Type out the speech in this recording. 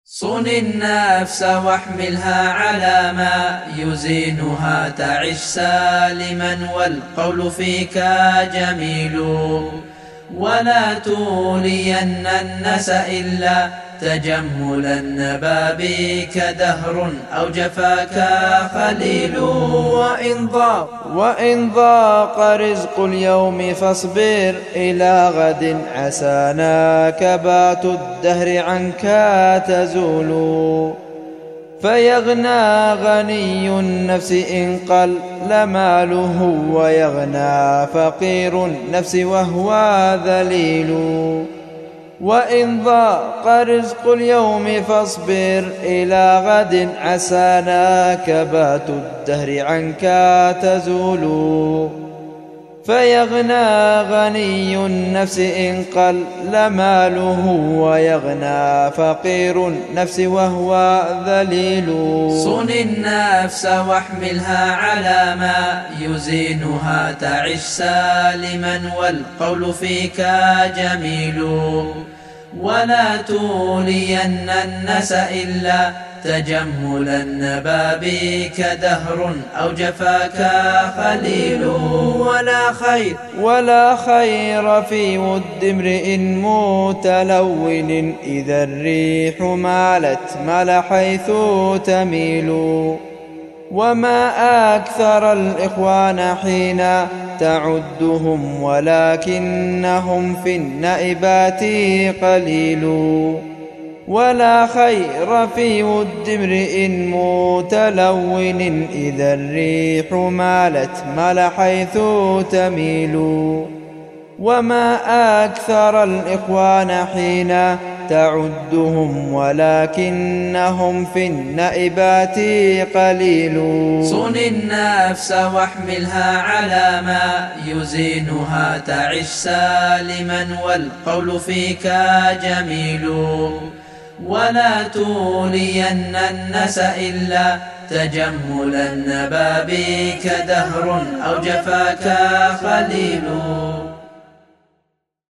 صن النفس واحملها على ما يزينها تعش سالما والقول فيك جميل. ولا تولين الناس إلا تجملا نبى بك دهر أو جفاك خليل. وإن ضاق رزق اليوم فاصبر إلى غد عسانا كبات الدهر عنك تزول. فيغنى غني النفس إن قل ماله ويغنى فقير النفس وهو ذليل. وإن ضاق رزق اليوم فاصبر إلى غد عسانا كبات الدهر عنك تزول. فيغنى غني النفس إن قل ماله ويغنى فقير النفس وهو ذليل. صن النفس واحملها على ما يزينها تعش سالما والقول فيك جميل. ولا تولين الناس إلا تجملا نبى بك دهر أو جفاك خليل. ولا خير في ود امرئ متلون إذا الريح مالت مال حيث تميل. وما أكثر الإخوان حين تعدهم ولكنهم في النائبات قليل. ولا خير في ود امرئ متلون إذا الريح مالت مال حيث تميل. وما أكثر الإخوان حين تعدهم ولكنهم في النائبات قليل. صن النفس واحملها على ما يزينها تعش سالما والقول فيك جميل. ولا تولين الناس إلا تجملا نبى بك دهر أو جفاك خليل.